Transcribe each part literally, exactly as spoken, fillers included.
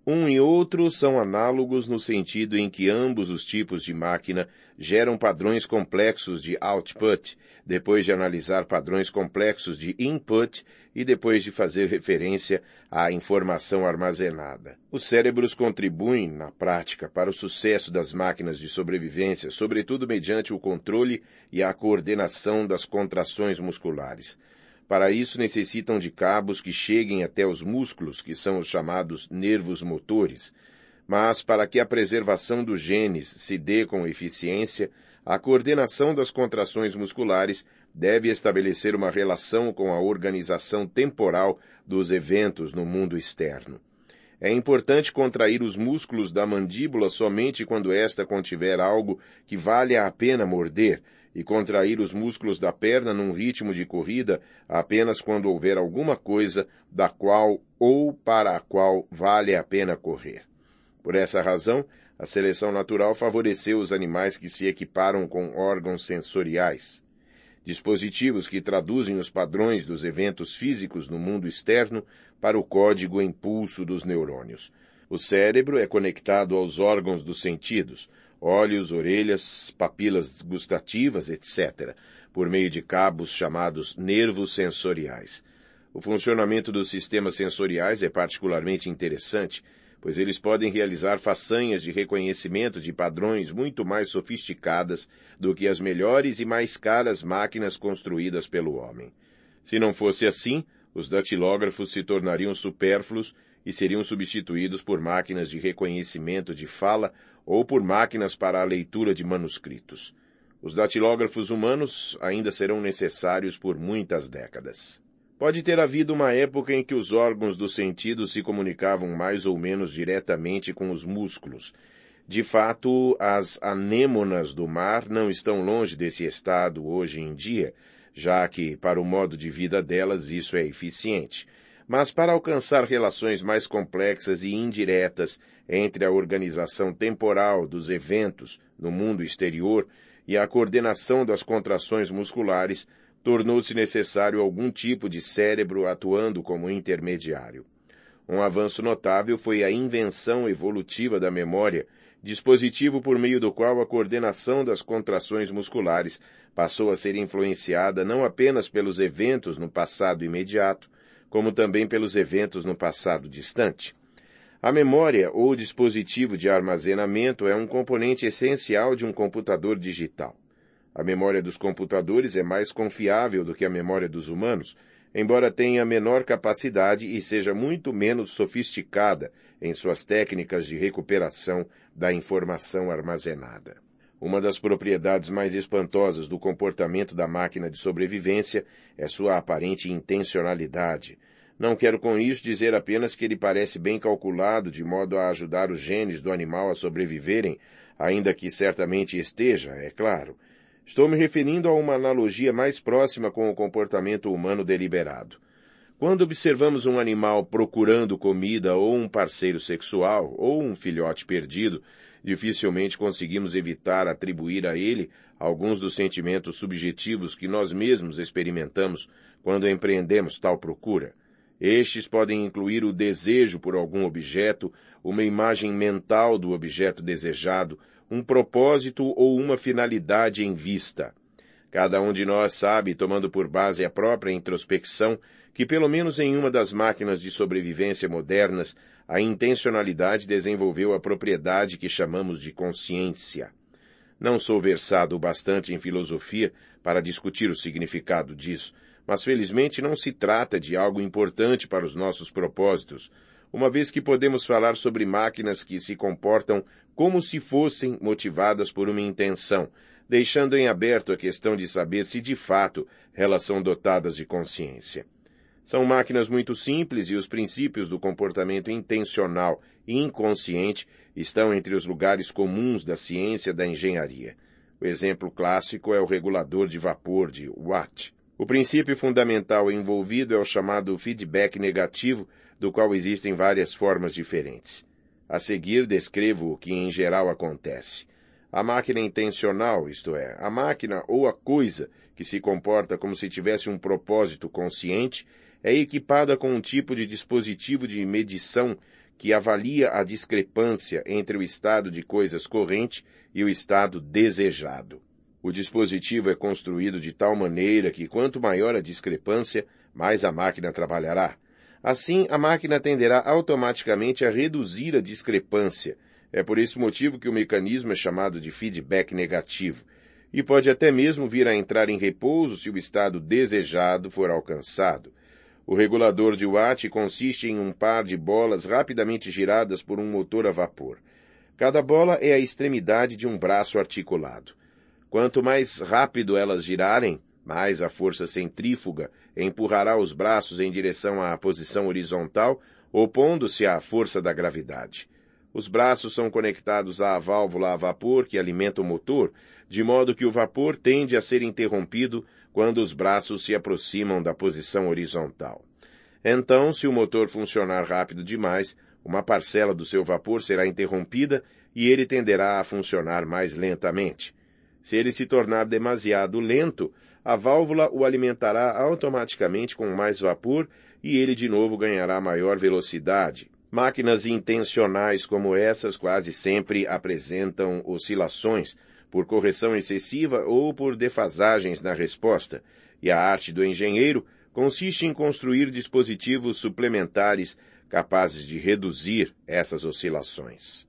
Um e outro são análogos no sentido em que ambos os tipos de máquina geram padrões complexos de output, depois de analisar padrões complexos de input e depois de fazer referência à informação armazenada. Os cérebros contribuem, na prática, para o sucesso das máquinas de sobrevivência, sobretudo mediante o controle e a coordenação das contrações musculares. Para isso, necessitam de cabos que cheguem até os músculos, que são os chamados nervos motores. Mas, para que a preservação dos genes se dê com eficiência, a coordenação das contrações musculares deve estabelecer uma relação com a organização temporal dos eventos no mundo externo. É importante contrair os músculos da mandíbula somente quando esta contiver algo que valha a pena morder, e contrair os músculos da perna num ritmo de corrida apenas quando houver alguma coisa da qual ou para a qual vale a pena correr. Por essa razão, a seleção natural favoreceu os animais que se equiparam com órgãos sensoriais, dispositivos que traduzem os padrões dos eventos físicos no mundo externo para o código impulso dos neurônios. O cérebro é conectado aos órgãos dos sentidos, olhos, orelhas, papilas gustativas, etcétera, por meio de cabos chamados nervos sensoriais. O funcionamento dos sistemas sensoriais é particularmente interessante, pois eles podem realizar façanhas de reconhecimento de padrões muito mais sofisticadas do que as melhores e mais caras máquinas construídas pelo homem. Se não fosse assim, os datilógrafos se tornariam supérfluos e seriam substituídos por máquinas de reconhecimento de fala ou por máquinas para a leitura de manuscritos. Os datilógrafos humanos ainda serão necessários por muitas décadas. Pode ter havido uma época em que os órgãos dos sentidos se comunicavam mais ou menos diretamente com os músculos. De fato, as anêmonas do mar não estão longe desse estado hoje em dia, já que, para o modo de vida delas, isso é eficiente. Mas para alcançar relações mais complexas e indiretas entre a organização temporal dos eventos no mundo exterior e a coordenação das contrações musculares, tornou-se necessário algum tipo de cérebro atuando como intermediário. Um avanço notável foi a invenção evolutiva da memória, dispositivo por meio do qual a coordenação das contrações musculares passou a ser influenciada não apenas pelos eventos no passado imediato, como também pelos eventos no passado distante. A memória ou dispositivo de armazenamento é um componente essencial de um computador digital. A memória dos computadores é mais confiável do que a memória dos humanos, embora tenha menor capacidade e seja muito menos sofisticada em suas técnicas de recuperação da informação armazenada. Uma das propriedades mais espantosas do comportamento da máquina de sobrevivência é sua aparente intencionalidade. Não quero com isso dizer apenas que ele parece bem calculado de modo a ajudar os genes do animal a sobreviverem, ainda que certamente esteja, é claro. Estou me referindo a uma analogia mais próxima com o comportamento humano deliberado. Quando observamos um animal procurando comida ou um parceiro sexual ou um filhote perdido, dificilmente conseguimos evitar atribuir a ele alguns dos sentimentos subjetivos que nós mesmos experimentamos quando empreendemos tal procura. Estes podem incluir o desejo por algum objeto, uma imagem mental do objeto desejado, um propósito ou uma finalidade em vista. Cada um de nós sabe, tomando por base a própria introspecção, que pelo menos em uma das máquinas de sobrevivência modernas, a intencionalidade desenvolveu a propriedade que chamamos de consciência. Não sou versado o bastante em filosofia para discutir o significado disso, mas felizmente não se trata de algo importante para os nossos propósitos, uma vez que podemos falar sobre máquinas que se comportam como se fossem motivadas por uma intenção, deixando em aberto a questão de saber se de fato elas são dotadas de consciência. São máquinas muito simples e os princípios do comportamento intencional e inconsciente estão entre os lugares comuns da ciência da engenharia. O exemplo clássico é o regulador de vapor de Watt. O princípio fundamental envolvido é o chamado feedback negativo, do qual existem várias formas diferentes. A seguir, descrevo o que em geral acontece. A máquina intencional, isto é, a máquina ou a coisa que se comporta como se tivesse um propósito consciente, é equipada com um tipo de dispositivo de medição que avalia a discrepância entre o estado de coisas corrente e o estado desejado. O dispositivo é construído de tal maneira que quanto maior a discrepância, mais a máquina trabalhará. Assim, a máquina tenderá automaticamente a reduzir a discrepância. É por esse motivo que o mecanismo é chamado de feedback negativo, e pode até mesmo vir a entrar em repouso se o estado desejado for alcançado. O regulador de Watt consiste em um par de bolas rapidamente giradas por um motor a vapor. Cada bola é a extremidade de um braço articulado. Quanto mais rápido elas girarem, mais a força centrífuga empurrará os braços em direção à posição horizontal, opondo-se à força da gravidade. Os braços são conectados à válvula a vapor que alimenta o motor, de modo que o vapor tende a ser interrompido quando os braços se aproximam da posição horizontal. Então, se o motor funcionar rápido demais, uma parcela do seu vapor será interrompida e ele tenderá a funcionar mais lentamente. Se ele se tornar demasiado lento, a válvula o alimentará automaticamente com mais vapor e ele de novo ganhará maior velocidade. Máquinas intencionais como essas quase sempre apresentam oscilações por correção excessiva ou por defasagens na resposta, e a arte do engenheiro consiste em construir dispositivos suplementares capazes de reduzir essas oscilações.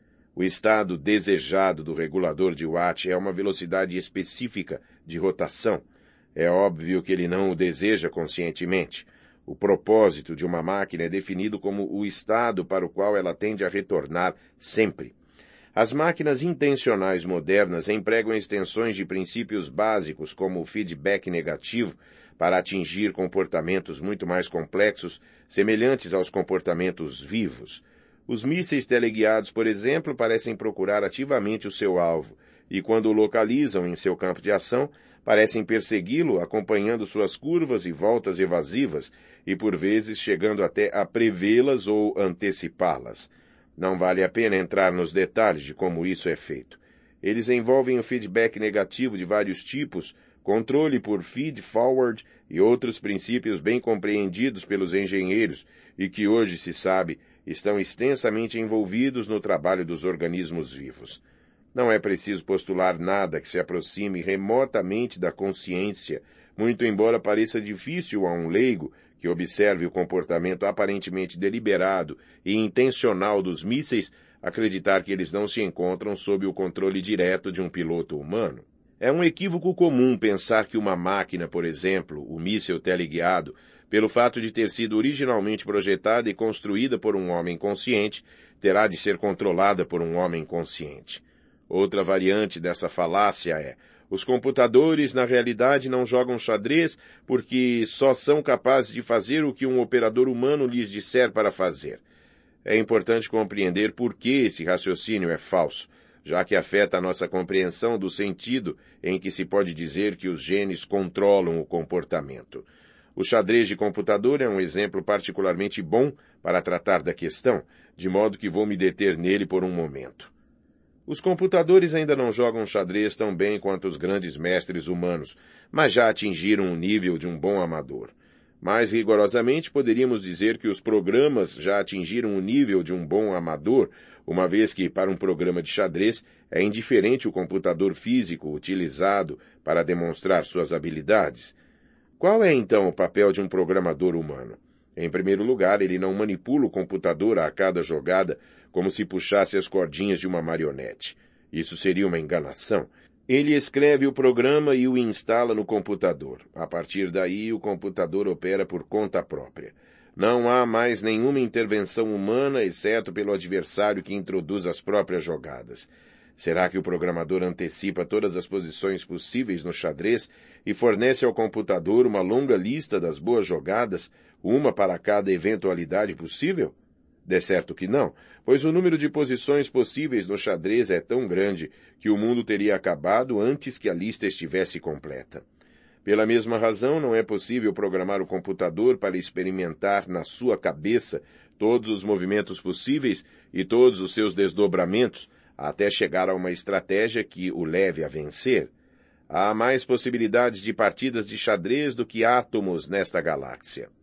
O estado desejado do regulador de Watt é uma velocidade específica de rotação. É óbvio que ele não o deseja conscientemente. O propósito de uma máquina é definido como o estado para o qual ela tende a retornar sempre. As máquinas intencionais modernas empregam extensões de princípios básicos como o feedback negativo para atingir comportamentos muito mais complexos, semelhantes aos comportamentos vivos. Os mísseis teleguiados, por exemplo, parecem procurar ativamente o seu alvo, e quando o localizam em seu campo de ação, parecem persegui-lo acompanhando suas curvas e voltas evasivas, e por vezes chegando até a prevê-las ou antecipá-las. Não vale a pena entrar nos detalhes de como isso é feito. Eles envolvem o feedback negativo de vários tipos, controle por feed-forward e outros princípios bem compreendidos pelos engenheiros e que hoje se sabe estão extensamente envolvidos no trabalho dos organismos vivos. Não é preciso postular nada que se aproxime remotamente da consciência, muito embora pareça difícil a um leigo que observe o comportamento aparentemente deliberado e intencional dos mísseis acreditar que eles não se encontram sob o controle direto de um piloto humano. É um equívoco comum pensar que uma máquina, por exemplo, o míssil teleguiado, pelo fato de ter sido originalmente projetada e construída por um homem consciente, terá de ser controlada por um homem consciente. Outra variante dessa falácia é: os computadores na realidade não jogam xadrez porque só são capazes de fazer o que um operador humano lhes disser para fazer. É importante compreender por que esse raciocínio é falso, já que afeta a nossa compreensão do sentido em que se pode dizer que os genes controlam o comportamento. O xadrez de computador é um exemplo particularmente bom para tratar da questão, de modo que vou me deter nele por um momento. Os computadores ainda não jogam xadrez tão bem quanto os grandes mestres humanos, mas já atingiram o nível de um bom amador. Mais rigorosamente, poderíamos dizer que os programas já atingiram o nível de um bom amador, uma vez que, para um programa de xadrez, é indiferente o computador físico utilizado para demonstrar suas habilidades. Qual é, então, o papel de um programador humano? Em primeiro lugar, ele não manipula o computador a cada jogada como se puxasse as cordinhas de uma marionete. Isso seria uma enganação. Ele escreve o programa e o instala no computador. A partir daí, o computador opera por conta própria. Não há mais nenhuma intervenção humana, exceto pelo adversário que introduz as próprias jogadas. Será que o programador antecipa todas as posições possíveis no xadrez e fornece ao computador uma longa lista das boas jogadas, uma para cada eventualidade possível? De certo que não, pois o número de posições possíveis no xadrez é tão grande que o mundo teria acabado antes que a lista estivesse completa. Pela mesma razão, não é possível programar o computador para experimentar na sua cabeça todos os movimentos possíveis e todos os seus desdobramentos, até chegar a uma estratégia que o leve a vencer. Há mais possibilidades de partidas de xadrez do que átomos nesta galáxia.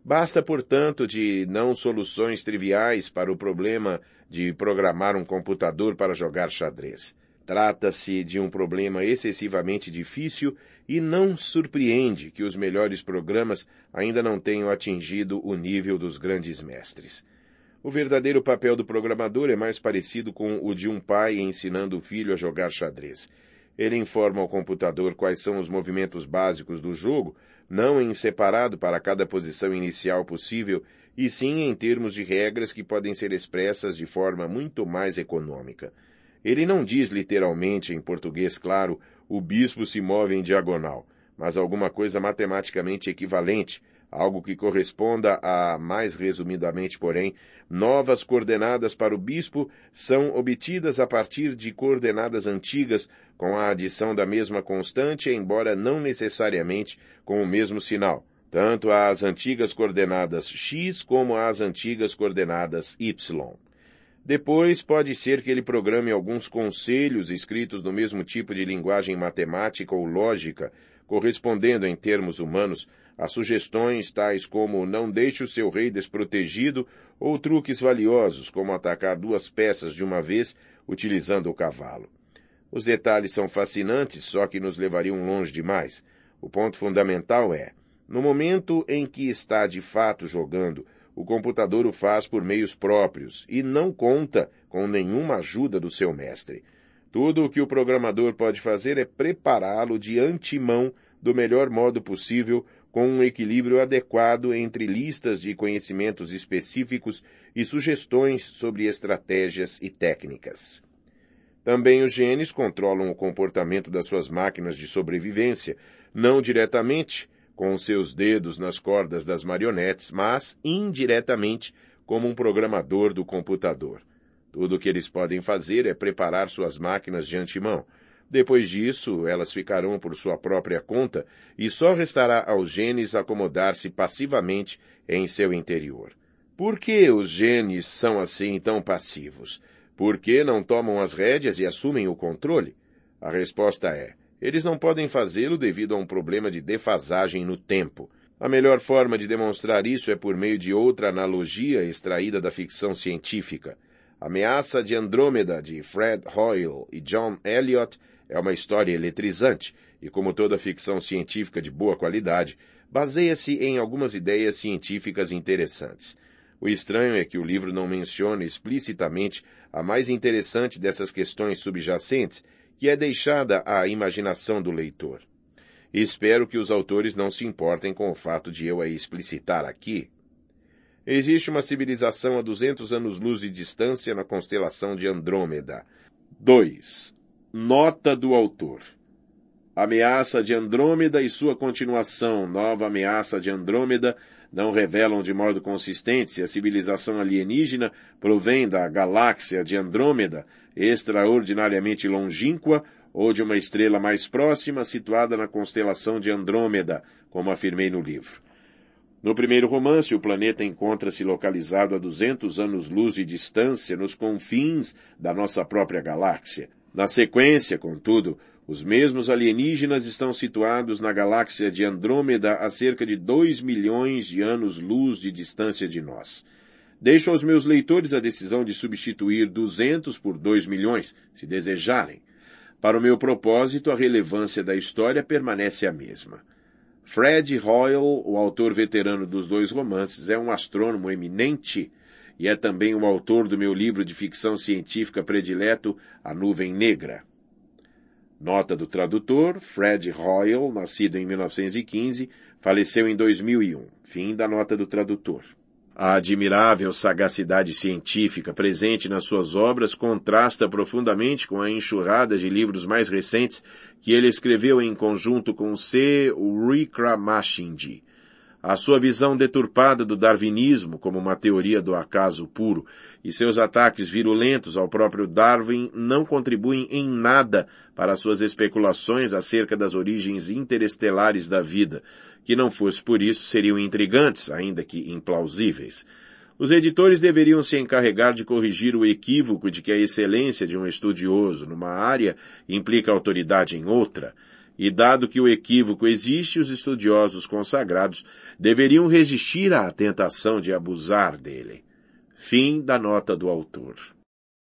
Basta, portanto, de não soluções triviais para o problema de programar um computador para jogar xadrez. Trata-se de um problema excessivamente difícil e não surpreende que os melhores programas ainda não tenham atingido o nível dos grandes mestres. O verdadeiro papel do programador é mais parecido com o de um pai ensinando o filho a jogar xadrez. Ele informa ao computador quais são os movimentos básicos do jogo, não em separado para cada posição inicial possível, e sim em termos de regras que podem ser expressas de forma muito mais econômica. Ele não diz literalmente, em português claro, o bispo se move em diagonal, mas alguma coisa matematicamente equivalente, algo que corresponda a, mais resumidamente, porém, novas coordenadas para o bispo são obtidas a partir de coordenadas antigas com a adição da mesma constante, embora não necessariamente com o mesmo sinal, tanto as antigas coordenadas x como as antigas coordenadas y. Depois, pode ser que ele programe alguns conselhos escritos no mesmo tipo de linguagem matemática ou lógica, correspondendo em termos humanos a sugestões tais como não deixe o seu rei desprotegido ou truques valiosos como atacar duas peças de uma vez utilizando o cavalo. Os detalhes são fascinantes, só que nos levariam longe demais. O ponto fundamental é, no momento em que está de fato jogando, o computador o faz por meios próprios e não conta com nenhuma ajuda do seu mestre. Tudo o que o programador pode fazer é prepará-lo de antemão do melhor modo possível, com um equilíbrio adequado entre listas de conhecimentos específicos e sugestões sobre estratégias e técnicas. Também os genes controlam o comportamento das suas máquinas de sobrevivência, não diretamente, com seus dedos nas cordas das marionetes, mas indiretamente como um programador do computador. Tudo o que eles podem fazer é preparar suas máquinas de antemão. Depois disso, elas ficarão por sua própria conta e só restará aos genes acomodar-se passivamente em seu interior. Por que os genes são assim tão passivos? Por que não tomam as rédeas e assumem o controle? A resposta é: eles não podem fazê-lo devido a um problema de defasagem no tempo. A melhor forma de demonstrar isso é por meio de outra analogia extraída da ficção científica. A Ameaça de Andrômeda, de Fred Hoyle e John Eliot, é uma história eletrizante e, como toda ficção científica de boa qualidade, baseia-se em algumas ideias científicas interessantes. O estranho é que o livro não menciona explicitamente a mais interessante dessas questões subjacentes, que é deixada à imaginação do leitor. E espero que os autores não se importem com o fato de eu a explicitar aqui. Existe uma civilização a duzentos anos-luz de distância na constelação de Andrômeda. dois. Nota do autor. Ameaça de Andrômeda e sua continuação, Nova Ameaça de Andrômeda, não revelam de modo consistente se a civilização alienígena provém da galáxia de Andrômeda, extraordinariamente longínqua, ou de uma estrela mais próxima situada na constelação de Andrômeda, como afirmei no livro. No primeiro romance, o planeta encontra-se localizado a duzentos anos-luz de distância nos confins da nossa própria galáxia. Na sequência, contudo, os mesmos alienígenas estão situados na galáxia de Andrômeda a cerca de dois milhões de anos-luz de distância de nós. Deixo aos meus leitores a decisão de substituir duzentos por dois milhões, se desejarem. Para o meu propósito, a relevância da história permanece a mesma. Fred Hoyle, o autor veterano dos dois romances, é um astrônomo eminente e é também o autor do meu livro de ficção científica predileto, A Nuvem Negra. Nota do tradutor: Fred Hoyle, nascido em mil novecentos e quinze, faleceu em dois mil e um. Fim da nota do tradutor. A admirável sagacidade científica presente nas suas obras contrasta profundamente com a enxurrada de livros mais recentes que ele escreveu em conjunto com C. Wickramasinghe. A sua visão deturpada do darwinismo como uma teoria do acaso puro e seus ataques virulentos ao próprio Darwin não contribuem em nada para suas especulações acerca das origens interestelares da vida, que não fosse por isso seriam intrigantes, ainda que implausíveis. Os editores deveriam se encarregar de corrigir o equívoco de que a excelência de um estudioso numa área implica autoridade em outra. E dado que o equívoco existe, os estudiosos consagrados deveriam resistir à tentação de abusar dele. Fim da nota do autor.